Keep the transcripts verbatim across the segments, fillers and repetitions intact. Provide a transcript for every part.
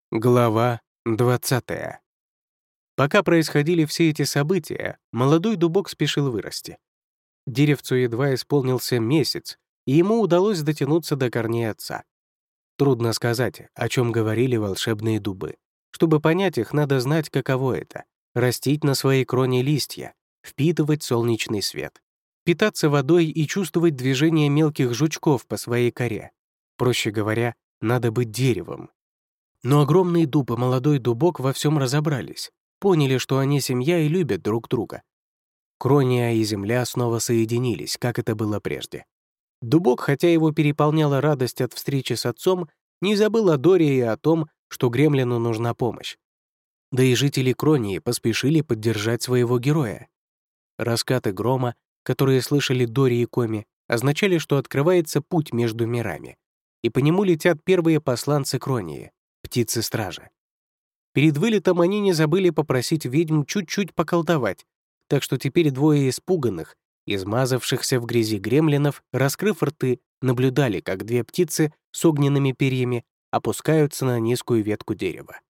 Глава двадцатая. Пока происходили все эти события, молодой дубок спешил вырасти. Деревцу едва исполнился месяц, и ему удалось дотянуться до корней отца. Трудно сказать, о чем говорили волшебные дубы. Чтобы понять их, надо знать, каково это — растить на своей кроне листья, впитывать солнечный свет, питаться водой и чувствовать движение мелких жучков по своей коре. Проще говоря, надо быть деревом. Но огромный дуб и молодой дубок во всем разобрались, поняли, что они семья и любят друг друга. Крония и земля снова соединились, как это было прежде. Дубок, хотя его переполняла радость от встречи с отцом, не забыл о Доре и о том, что Гремлину нужна помощь. Да и жители Кронии поспешили поддержать своего героя. Раскаты грома, которые слышали Дори и Коми, означали, что открывается путь между мирами, и по нему летят первые посланцы Кронии — птицы-стражи. Перед вылетом они не забыли попросить ведьм чуть-чуть поколдовать, так что теперь двое испуганных, измазавшихся в грязи гремлинов, раскрыв рты, наблюдали, как две птицы с огненными перьями опускаются на низкую ветку дерева.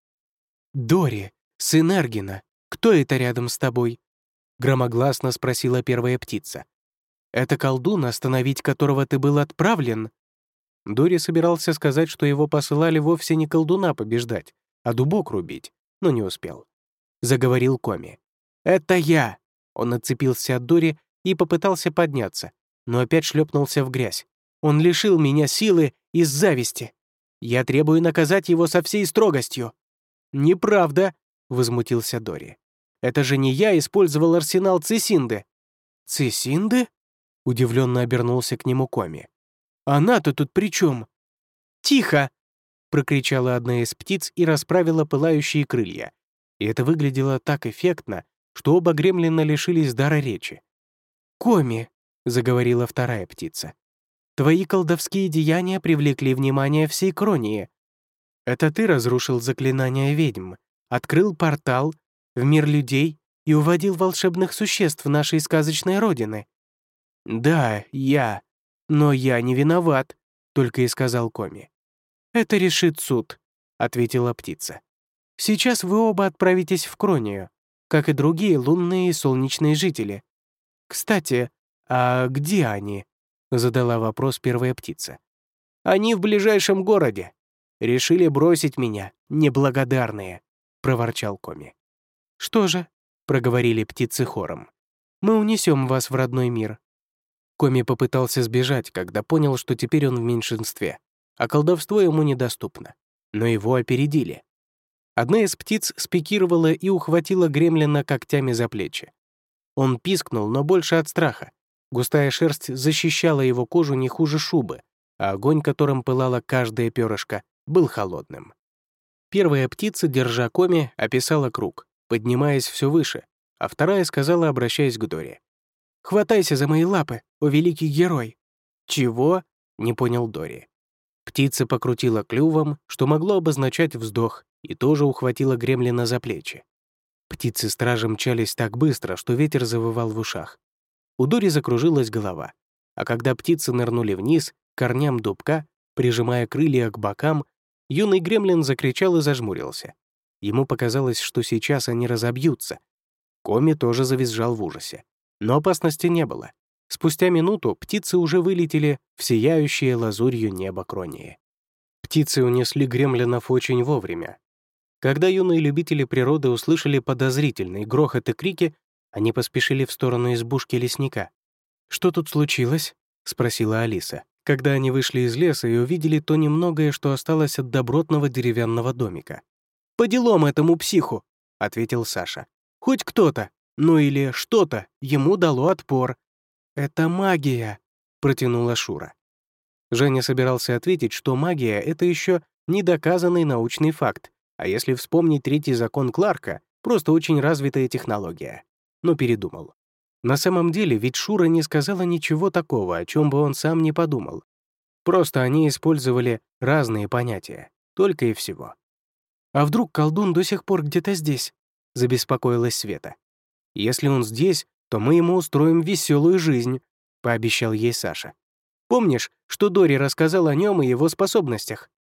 «Дори, сын Эргина, кто это рядом с тобой?» — громогласно спросила первая птица. «Это колдун, остановить которого ты был отправлен?» Дори собирался сказать, что его посылали вовсе не колдуна побеждать, а дубок рубить, но не успел. Заговорил Коми. «Это я!» Он отцепился от Дори и попытался подняться, но опять шлепнулся в грязь. «Он лишил меня силы из зависти. Я требую наказать его со всей строгостью». «Неправда!» — возмутился Дори. «Это же не я использовал арсенал Цисинды». «Цисинды?» — удивленно обернулся к нему Коми. «Она-то тут при чем?» «Тихо!» — прокричала одна из птиц и расправила пылающие крылья. И это выглядело так эффектно, что оба гремлина лишились дара речи. «Коми!» — заговорила вторая птица. «Твои колдовские деяния привлекли внимание всей Кронии. Это ты разрушил заклинания ведьм, открыл портал в мир людей и уводил волшебных существ нашей сказочной родины». «Да, я. Но я не виноват», — только и сказал Коми. «Это решит суд», — ответила птица. «Сейчас вы оба отправитесь в Кронию, как и другие лунные и солнечные жители. Кстати, а где они?» — задала вопрос первая птица. «Они в ближайшем городе. Решили бросить меня, неблагодарные», — проворчал Коми. «Что же?» — проговорили птицы хором. «Мы унесем вас в родной мир». Коми попытался сбежать, когда понял, что теперь он в меньшинстве, а колдовство ему недоступно. Но его опередили. Одна из птиц спикировала и ухватила гремлина когтями за плечи. Он пискнул, но больше от страха. Густая шерсть защищала его кожу не хуже шубы, а огонь, которым пылало каждое перышко, был холодным. Первая птица, держа Коми, описала круг, поднимаясь все выше, а вторая сказала, обращаясь к Дори. «Хватайся за мои лапы, о великий герой!» «Чего?» — не понял Дори. Птица покрутила клювом, что могло обозначать вздох, и тоже ухватила гремлина за плечи. Птицы-стражи мчались так быстро, что ветер завывал в ушах. У Дори закружилась голова, а когда птицы нырнули вниз, к корням дубка, прижимая крылья к бокам, юный гремлин закричал и зажмурился. Ему показалось, что сейчас они разобьются. Коми тоже завизжал в ужасе. Но опасности не было. Спустя минуту птицы уже вылетели в сияющее лазурью небо Кронии. Птицы унесли гремлинов очень вовремя. Когда юные любители природы услышали подозрительный грохот и крики, они поспешили в сторону избушки лесника. «Что тут случилось?» — спросила Алиса, когда они вышли из леса и увидели то немногое, что осталось от добротного деревянного домика. «По делам этому психу!» — ответил Саша. «Хоть кто-то, ну или что-то, ему дало отпор». «Это магия», — протянула Шура. Женя собирался ответить, что магия — это еще недоказанный научный факт, а если вспомнить третий закон Кларка, просто очень развитая технология. Но передумал. На самом деле, ведь Шура не сказала ничего такого, о чем бы он сам не подумал. Просто они использовали разные понятия, только и всего. «А вдруг колдун до сих пор где-то здесь?» — забеспокоилась Света. «Если он здесь, то мы ему устроим веселую жизнь», — пообещал ей Саша. «Помнишь, что Дори рассказал о нем и его способностях?»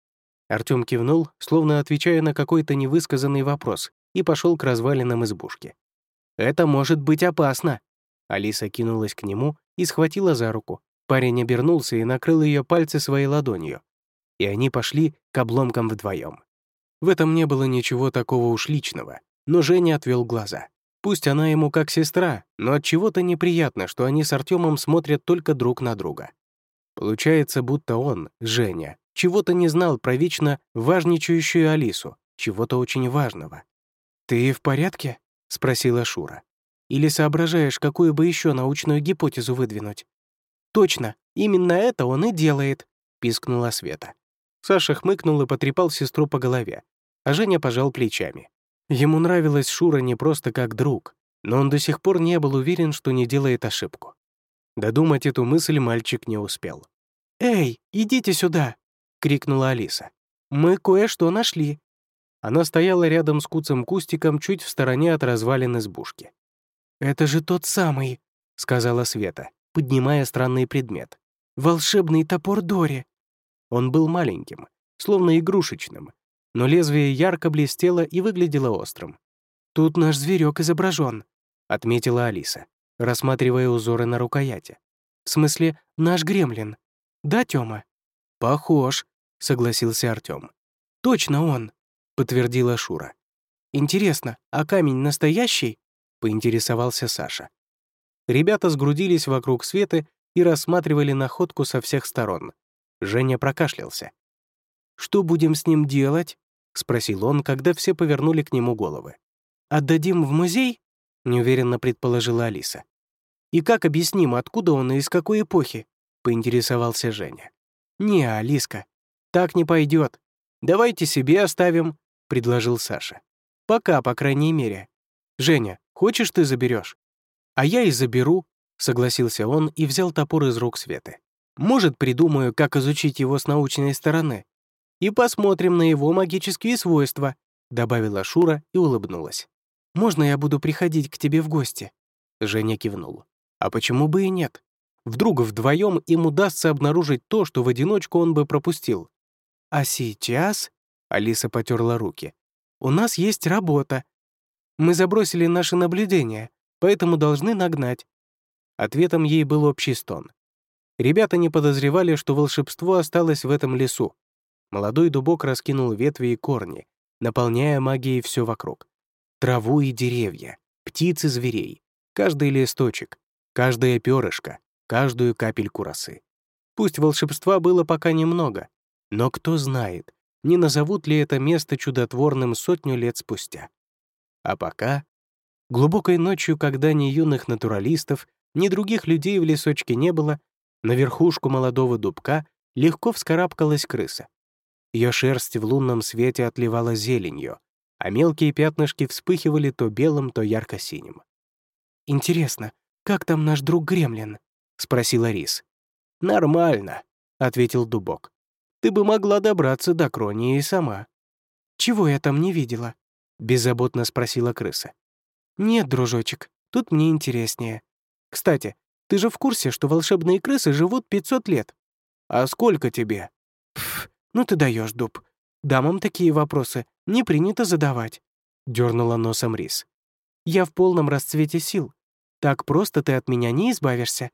Артём кивнул, словно отвечая на какой-то невысказанный вопрос, и пошел к развалинам избушки. «Это может быть опасно!» Алиса кинулась к нему и схватила за руку. Парень обернулся и накрыл ее пальцы своей ладонью. И они пошли к обломкам вдвоем. В этом не было ничего такого уж личного, но Женя отвел глаза. Пусть она ему как сестра, но от чего-то неприятно, что они с Артемом смотрят только друг на друга. Получается, будто он, Женя, чего-то не знал про вечно важничающую Алису, чего-то очень важного. «Ты в порядке?» — спросила Шура. «Или соображаешь, какую бы еще научную гипотезу выдвинуть?» «Точно, именно это он и делает», — пискнула Света. Саша хмыкнул и потрепал сестру по голове, а Женя пожал плечами. Ему нравилась Шура не просто как друг, но он до сих пор не был уверен, что не делает ошибку. Додумать эту мысль мальчик не успел. «Эй, идите сюда!» — крикнула Алиса. «Мы кое-что нашли». Она стояла рядом с куцым кустиком чуть в стороне от развалин избушки. «Это же тот самый», — сказала Света, поднимая странный предмет. «Волшебный топор Дори». Он был маленьким, словно игрушечным, но лезвие ярко блестело и выглядело острым. «Тут наш зверек изображен», — отметила Алиса, рассматривая узоры на рукояти. «В смысле, наш гремлин. Да, Тёма?» «Похож», — согласился Артём. «Точно он», — подтвердила Шура. «Интересно, а камень настоящий?» — поинтересовался Саша. Ребята сгрудились вокруг Светы и рассматривали находку со всех сторон. Женя прокашлялся. «Что будем с ним делать?» — спросил он, когда все повернули к нему головы. «Отдадим в музей?» — неуверенно предположила Алиса. «И как объясним, откуда он и из какой эпохи?» — поинтересовался Женя. «Не, Алиска, так не пойдет. Давайте себе оставим», — предложил Саша. «Пока, по крайней мере. Женя, хочешь, ты заберешь?» «А я и заберу», — согласился он и взял топор из рук Светы. «Может, придумаю, как изучить его с научной стороны. И посмотрим на его магические свойства», — добавила Шура и улыбнулась. «Можно я буду приходить к тебе в гости?» Женя кивнул. «А почему бы и нет? Вдруг вдвоем им удастся обнаружить то, что в одиночку он бы пропустил». «А сейчас...» — Алиса потерла руки. «У нас есть работа. Мы забросили наши наблюдения, поэтому должны нагнать». Ответом ей был общий стон. Ребята не подозревали, что волшебство осталось в этом лесу. Молодой дубок раскинул ветви и корни, наполняя магией все вокруг. Траву и деревья, птиц и зверей, каждый листочек, каждое перышко, каждую капельку росы. Пусть волшебства было пока немного, но кто знает, не назовут ли это место чудотворным сотню лет спустя. А пока, глубокой ночью, когда ни юных натуралистов, ни других людей в лесочке не было, на верхушку молодого дубка легко вскарабкалась крыса. Ее шерсть в лунном свете отливала зеленью, а мелкие пятнышки вспыхивали то белым, то ярко-синим. «Интересно, как там наш друг Гремлин?» — спросила Рис. «Нормально», — ответил дубок. «Ты бы могла добраться до Кронии и сама». «Чего я там не видела?» — беззаботно спросила крыса. «Нет, дружочек, тут мне интереснее. Кстати, ты же в курсе, что волшебные крысы живут пятьсот лет? А сколько тебе?» «Пф, ну ты даешь, дуб. Дамам такие вопросы не принято задавать», — дернула носом Рис. «Я в полном расцвете сил. Так просто ты от меня не избавишься».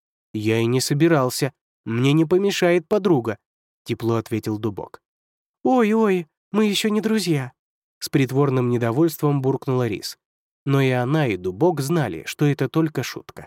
«Я и не собирался. Мне не помешает подруга», — тепло ответил дубок. «Ой-ой, мы еще не друзья», — с притворным недовольством буркнула Рис. Но и она, и дубок знали, что это только шутка.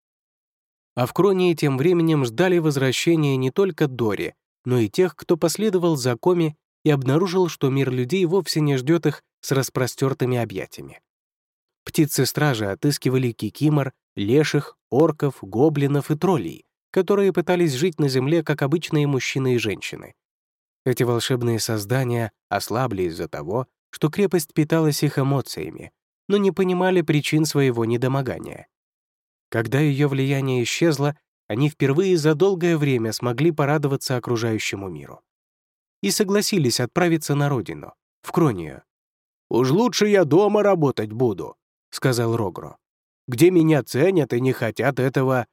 А в Кронии тем временем ждали возвращения не только Дори, но и тех, кто последовал за Коми и обнаружил, что мир людей вовсе не ждет их с распростертыми объятиями. Птицы-стражи отыскивали кикимор, леших, орков, гоблинов и троллей, которые пытались жить на земле, как обычные мужчины и женщины. Эти волшебные создания ослабли из-за того, что крепость питалась их эмоциями, но не понимали причин своего недомогания. Когда ее влияние исчезло, они впервые за долгое время смогли порадоваться окружающему миру. И согласились отправиться на родину, в Кронию. «Уж лучше я дома работать буду», — сказал Рогро, «где меня ценят и не хотят этого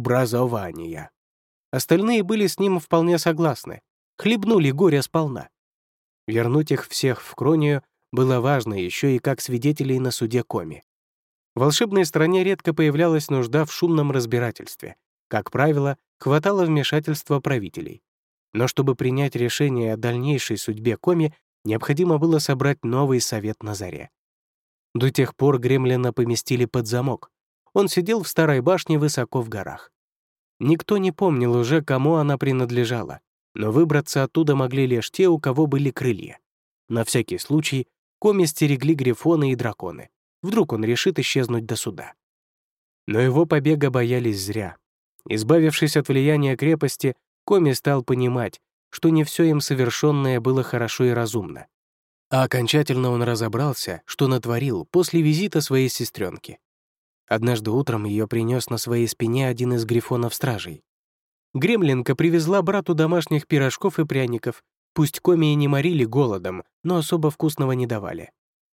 образования». Остальные были с ним вполне согласны, хлебнули горя сполна. Вернуть их всех в Кронию было важно еще и как свидетелей на суде Коми. В волшебной стране редко появлялась нужда в шумном разбирательстве. Как правило, хватало вмешательства правителей. Но чтобы принять решение о дальнейшей судьбе Коми, необходимо было собрать новый совет на заре. До тех пор Гремлина поместили под замок. Он сидел в старой башне высоко в горах. Никто не помнил уже, кому она принадлежала, но выбраться оттуда могли лишь те, у кого были крылья. На всякий случай Коми стерегли грифоны и драконы. Вдруг он решит исчезнуть до суда. Но его побега боялись зря. Избавившись от влияния крепости, Коми стал понимать, что не все им совершенное было хорошо и разумно. А окончательно он разобрался, что натворил после визита своей сестренки. Однажды утром ее принес на своей спине один из грифонов-стражей. Гремлинка привезла брату домашних пирожков и пряников. Пусть Коми и не морили голодом, но особо вкусного не давали.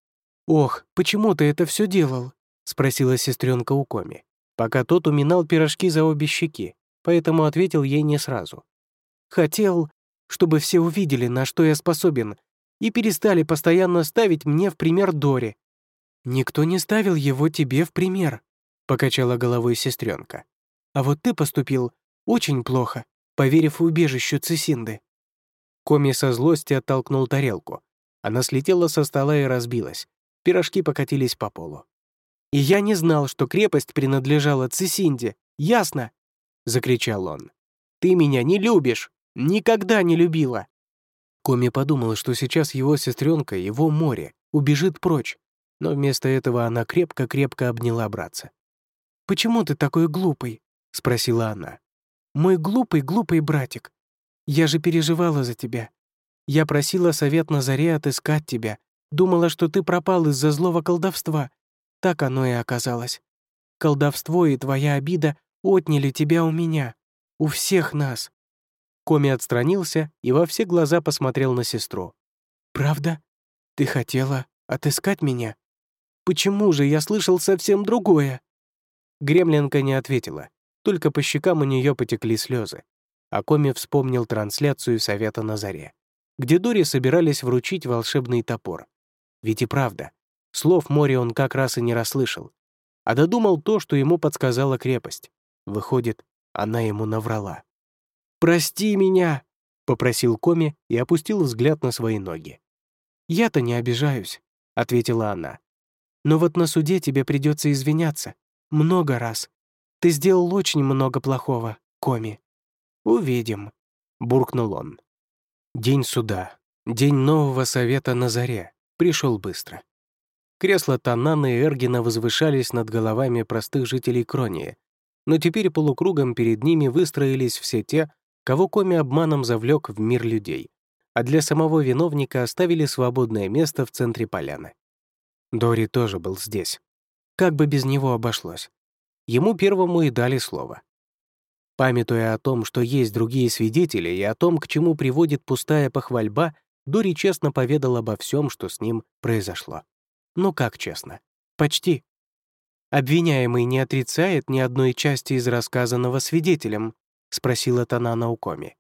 «Ох, почему ты это все делал?» — спросила сестренка у Коми, пока тот уминал пирожки за обе щеки, поэтому ответил ей не сразу. «Хотел, чтобы все увидели, на что я способен, и перестали постоянно ставить мне в пример Дори». «Никто не ставил его тебе в пример», — покачала головой сестренка. «А вот ты поступил очень плохо, поверив в убежищу Цисинды». Коми со злости оттолкнул тарелку. Она слетела со стола и разбилась. Пирожки покатились по полу. «И я не знал, что крепость принадлежала Цисинде, ясно?» — закричал он. «Ты меня не любишь! Никогда не любила!» Коми подумал, что сейчас его сестренка, его море, убежит прочь, но вместо этого она крепко-крепко обняла братца. «Почему ты такой глупый?» — спросила она. «Мой глупый-глупый братик. Я же переживала за тебя. Я просила совет на заре отыскать тебя. Думала, что ты пропал из-за злого колдовства. Так оно и оказалось. Колдовство и твоя обида отняли тебя у меня. У всех нас». Коми отстранился и во все глаза посмотрел на сестру. «Правда? Ты хотела отыскать меня? Почему же я слышал совсем другое?» Гремлинка не ответила, только по щекам у нее потекли слезы. А Коми вспомнил трансляцию совета на заре, где Дори собирались вручить волшебный топор. Ведь и правда, слов Мори он как раз и не расслышал, а додумал то, что ему подсказала крепость. Выходит, она ему наврала. «Прости меня!» — попросил Коми и опустил взгляд на свои ноги. «Я-то не обижаюсь», — ответила она. «Но вот на суде тебе придется извиняться. Много раз. Ты сделал очень много плохого, Коми». «Увидим», — буркнул он. День суда, день нового совета на заре, пришел быстро. Кресла Таннана и Эргина возвышались над головами простых жителей Кронии, но теперь полукругом перед ними выстроились все те, кого Коми обманом завлек в мир людей, а для самого виновника оставили свободное место в центре поляны. Дори тоже был здесь. Как бы без него обошлось. Ему первому и дали слово. Памятуя о том, что есть другие свидетели, и о том, к чему приводит пустая похвальба, Дори честно поведал обо всем, что с ним произошло. Ну как честно? Почти. «Обвиняемый не отрицает ни одной части из рассказанного свидетелем?» — спросила Таннана у Коми.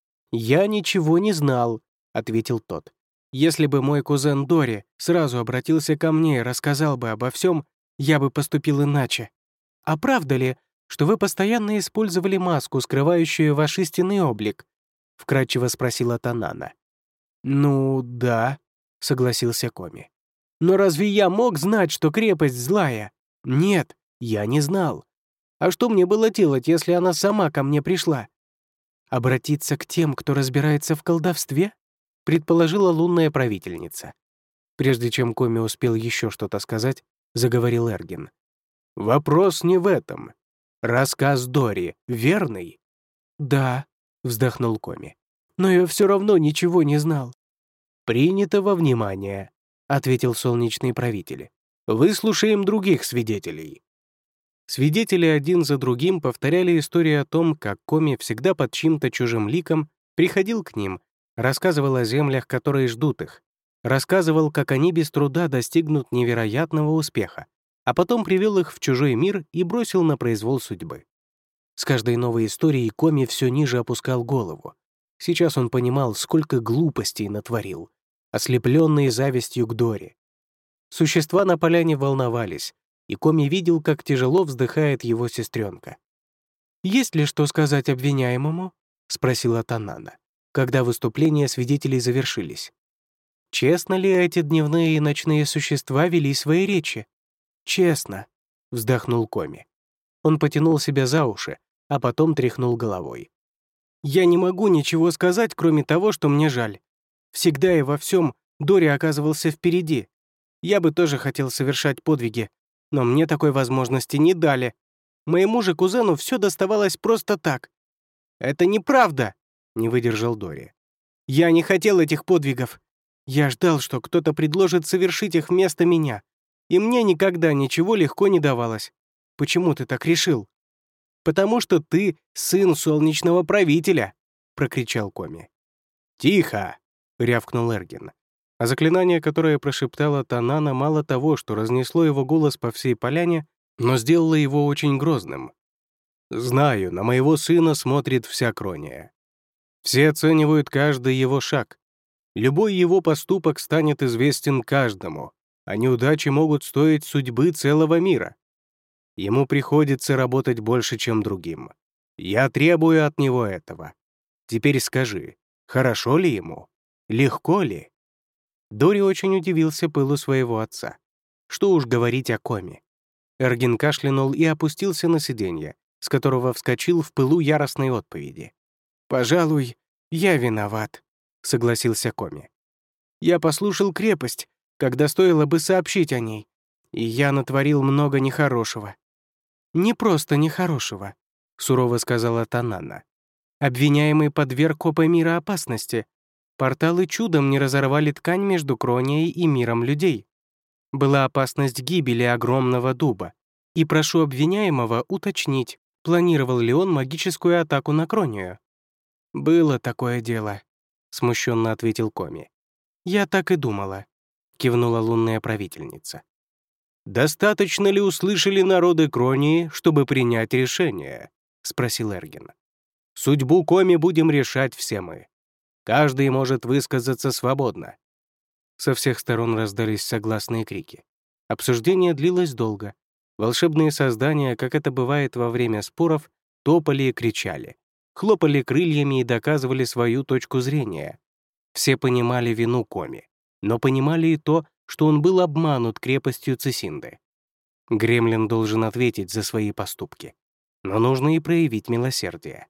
«Я ничего не знал», — ответил тот. «Если бы мой кузен Дори сразу обратился ко мне и рассказал бы обо всем, я бы поступил иначе. А правда ли, что вы постоянно использовали маску, скрывающую ваш истинный облик?» — вкратчиво спросила Таннана. «Ну, да», — согласился Коми. «Но разве я мог знать, что крепость злая? Нет, я не знал. А что мне было делать, если она сама ко мне пришла? Обратиться к тем, кто разбирается в колдовстве?» — предположила лунная правительница. Прежде чем Коми успел еще что-то сказать, заговорил Эргин. «Вопрос не в этом. Рассказ Дори верный?» «Да», — вздохнул Коми. «Но я все равно ничего не знал». «Принято во внимание», — ответил солнечный правитель. «Выслушаем других свидетелей». Свидетели один за другим повторяли историю о том, как Коми всегда под чьим-то чужим ликом приходил к ним, рассказывал о землях, которые ждут их, рассказывал, как они без труда достигнут невероятного успеха, а потом привел их в чужой мир и бросил на произвол судьбы. С каждой новой историей Коми все ниже опускал голову. Сейчас он понимал, сколько глупостей натворил. ослепленные завистью к Доре. Существа на поляне волновались, и Коми видел, как тяжело вздыхает его сестренка. «Есть ли что сказать обвиняемому?» — спросила Танана, когда выступления свидетелей завершились. «Честно ли эти дневные и ночные существа вели свои речи?» «Честно», — вздохнул Коми. Он потянул себя за уши, а потом тряхнул головой. «Я не могу ничего сказать, кроме того, что мне жаль. Всегда и во всем Дори оказывался впереди. Я бы тоже хотел совершать подвиги, но мне такой возможности не дали. Моему же кузену все доставалось просто так». «Это неправда», — не выдержал Дори. «Я не хотел этих подвигов. Я ждал, что кто-то предложит совершить их вместо меня, и мне никогда ничего легко не давалось. Почему ты так решил?» «Потому что ты сын солнечного правителя», — прокричал Коми. «Тихо!» — рявкнул Эргин. А заклинание, которое прошептала Танана, мало того, что разнесло его голос по всей поляне, но сделало его очень грозным. «Знаю, на моего сына смотрит вся Крония. Все оценивают каждый его шаг. Любой его поступок станет известен каждому, а неудачи могут стоить судьбы целого мира. Ему приходится работать больше, чем другим. Я требую от него этого. Теперь скажи, хорошо ли ему? Легко ли?» Дори очень удивился пылу своего отца. Что уж говорить о Коми. Эргин кашлянул и опустился на сиденье, с которого вскочил в пылу яростной отповеди. «Пожалуй, я виноват», — согласился Коми. «Я послушал крепость, когда стоило бы сообщить о ней, и я натворил много нехорошего». «Не просто нехорошего», — сурово сказала Танана. «Обвиняемый подверг Копа мира опасности. Порталы чудом не разорвали ткань между Кронией и миром людей. Была опасность гибели огромного дуба. И прошу обвиняемого уточнить, планировал ли он магическую атаку на Кронию». «Было такое дело», — смущенно ответил Коми. «Я так и думала», — кивнула лунная правительница. «Достаточно ли услышали народы Кронии, чтобы принять решение?» — спросил Эргин. «Судьбу Коми будем решать все мы. Каждый может высказаться свободно». Со всех сторон раздались согласные крики. Обсуждение длилось долго. Волшебные создания, как это бывает во время споров, топали и кричали, хлопали крыльями и доказывали свою точку зрения. Все понимали вину Коми, но понимали и то, что он был обманут крепостью Цисинды. Гремлин должен ответить за свои поступки, но нужно и проявить милосердие.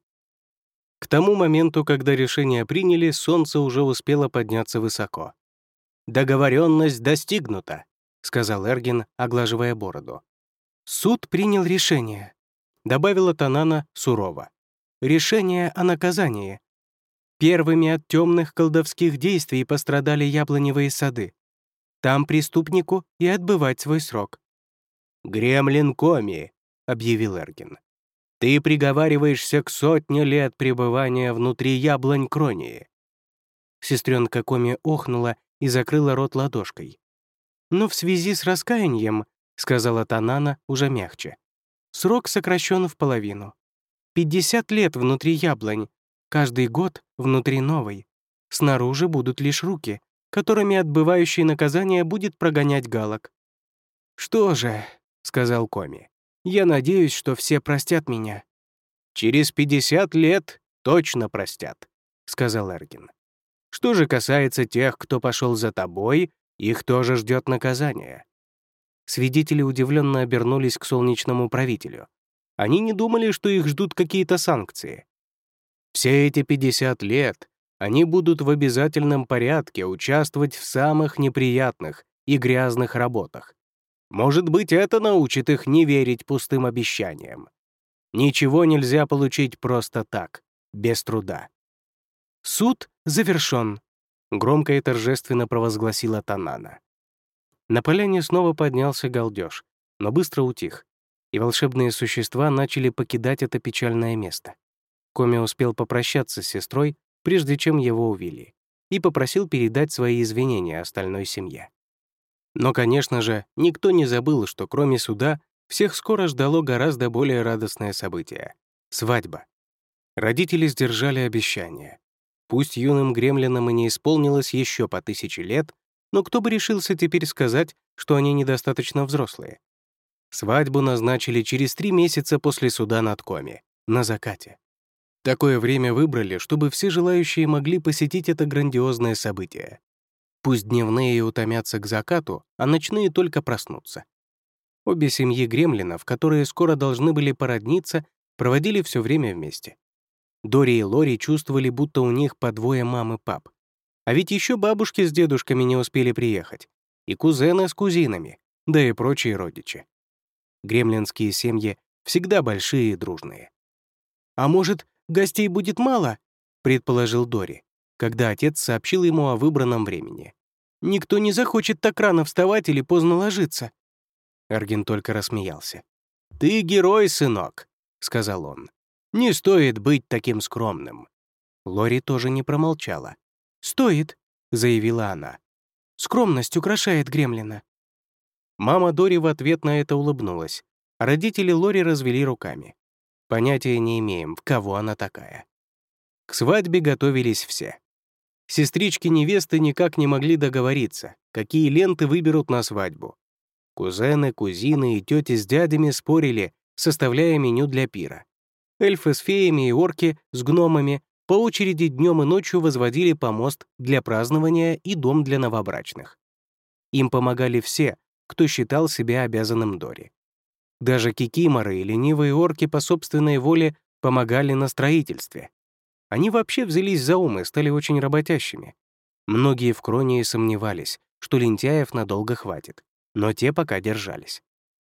К тому моменту, когда решение приняли, солнце уже успело подняться высоко. «Договоренность достигнута», — сказал Эргин, оглаживая бороду. «Суд принял решение», — добавила Танана сурово. «Решение о наказании. Первыми от темных колдовских действий пострадали яблоневые сады. Там преступнику и отбывать свой срок». «Гремлин Коми», — объявил Эргин. «Ты приговариваешься к сотне лет пребывания внутри яблонь Кронии». Сестренка Коми охнула и закрыла рот ладошкой. «Но в связи с раскаянием», — сказала Танана уже мягче, «срок сокращен в половину. пятьдесят лет внутри яблонь, каждый год внутри новой. Снаружи будут лишь руки, которыми отбывающий наказание будет прогонять галок». «Что же», — сказал Коми, «я надеюсь, что все простят меня». «Через пятьдесят лет точно простят», — сказал Эргин. «Что же касается тех, кто пошел за тобой, их тоже ждет наказание». Свидетели удивленно обернулись к солнечному правителю. Они не думали, что их ждут какие-то санкции. Все эти пятьдесят лет они будут в обязательном порядке участвовать в самых неприятных и грязных работах. Может быть, это научит их не верить пустым обещаниям. Ничего нельзя получить просто так, без труда. «Суд завершен», — громко и торжественно провозгласила Танана. На поляне снова поднялся галдеж, но быстро утих, и волшебные существа начали покидать это печальное место. Коми успел попрощаться с сестрой, прежде чем его увели, и попросил передать свои извинения остальной семье. Но, конечно же, никто не забыл, что кроме суда всех скоро ждало гораздо более радостное событие — свадьба. Родители сдержали обещание. Пусть юным гремлинам и не исполнилось еще по тысяче лет, но кто бы решился теперь сказать, что они недостаточно взрослые? Свадьбу назначили через три месяца после суда над Коми, на закате. Такое время выбрали, чтобы все желающие могли посетить это грандиозное событие. Пусть дневные утомятся к закату, а ночные только проснутся. Обе семьи гремлинов, которые скоро должны были породниться, проводили все время вместе. Дори и Лори чувствовали, будто у них по двое мам и пап. А ведь еще бабушки с дедушками не успели приехать, и кузены с кузинами, да и прочие родичи. Гремлинские семьи всегда большие и дружные. «А может, гостей будет мало?» — предположил Дори, когда отец сообщил ему о выбранном времени. «Никто не захочет так рано вставать или поздно ложиться». Эргин только рассмеялся. «Ты герой, сынок», — сказал он. «Не стоит быть таким скромным». Лори тоже не промолчала. «Стоит», — заявила она. «Скромность украшает гремлина». Мама Дори в ответ на это улыбнулась, а родители Лори развели руками. Понятия не имеем, в кого она такая. К свадьбе готовились все. Сестрички невесты никак не могли договориться, какие ленты выберут на свадьбу. Кузены, кузины и тети с дядями спорили, составляя меню для пира. Эльфы с феями и орки с гномами по очереди днем и ночью возводили помост для празднования и дом для новобрачных. Им помогали все, кто считал себя обязанным Дори. Даже кикиморы и ленивые орки по собственной воле помогали на строительстве. Они вообще взялись за ум и стали очень работящими. Многие в Кронии сомневались, что лентяев надолго хватит, но те пока держались.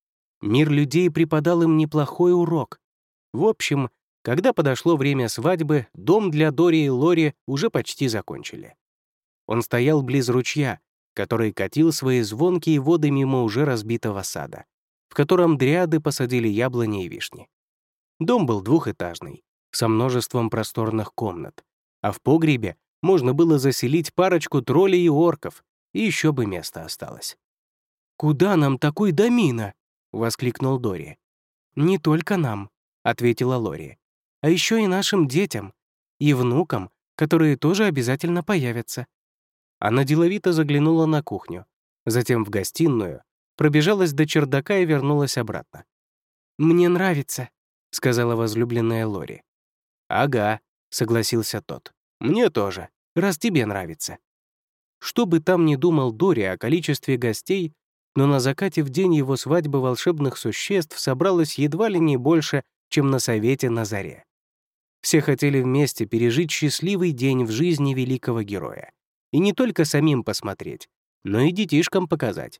Мир людей преподал им неплохой урок. В общем, когда подошло время свадьбы, дом для Дори и Лори уже почти закончили. Он стоял близ ручья, который катил свои звонкие воды мимо уже разбитого сада, в котором дриады посадили яблони и вишни. Дом был двухэтажный, со множеством просторных комнат, а в погребе можно было заселить парочку троллей и орков, и еще бы место осталось. «Куда нам такой домина?» — воскликнул Дори. «Не только нам», — ответила Лори, «а еще и нашим детям, и внукам, которые тоже обязательно появятся». Она деловито заглянула на кухню, затем в гостиную, пробежалась до чердака и вернулась обратно. «Мне нравится», — сказала возлюбленная Лори. «Ага», — согласился тот. «Мне тоже, раз тебе нравится». Что бы там ни думал Дори о количестве гостей, но на закате в день его свадьбы волшебных существ собралось едва ли не больше, чем на совете на заре. Все хотели вместе пережить счастливый день в жизни великого героя. И не только самим посмотреть, но и детишкам показать.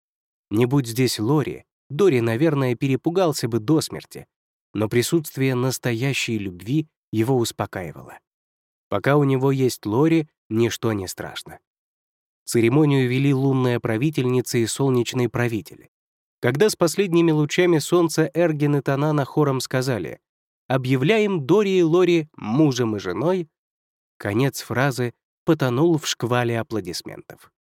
Не будь здесь Лори, Дори, наверное, перепугался бы до смерти, но присутствие настоящей любви его успокаивало. Пока у него есть Лори, ничто не страшно. Церемонию вели лунная правительница и солнечный правитель. Когда с последними лучами солнца Эргин и Танана хором сказали «Объявляем Дори и Лори мужем и женой», конец фразы потонул в шквале аплодисментов.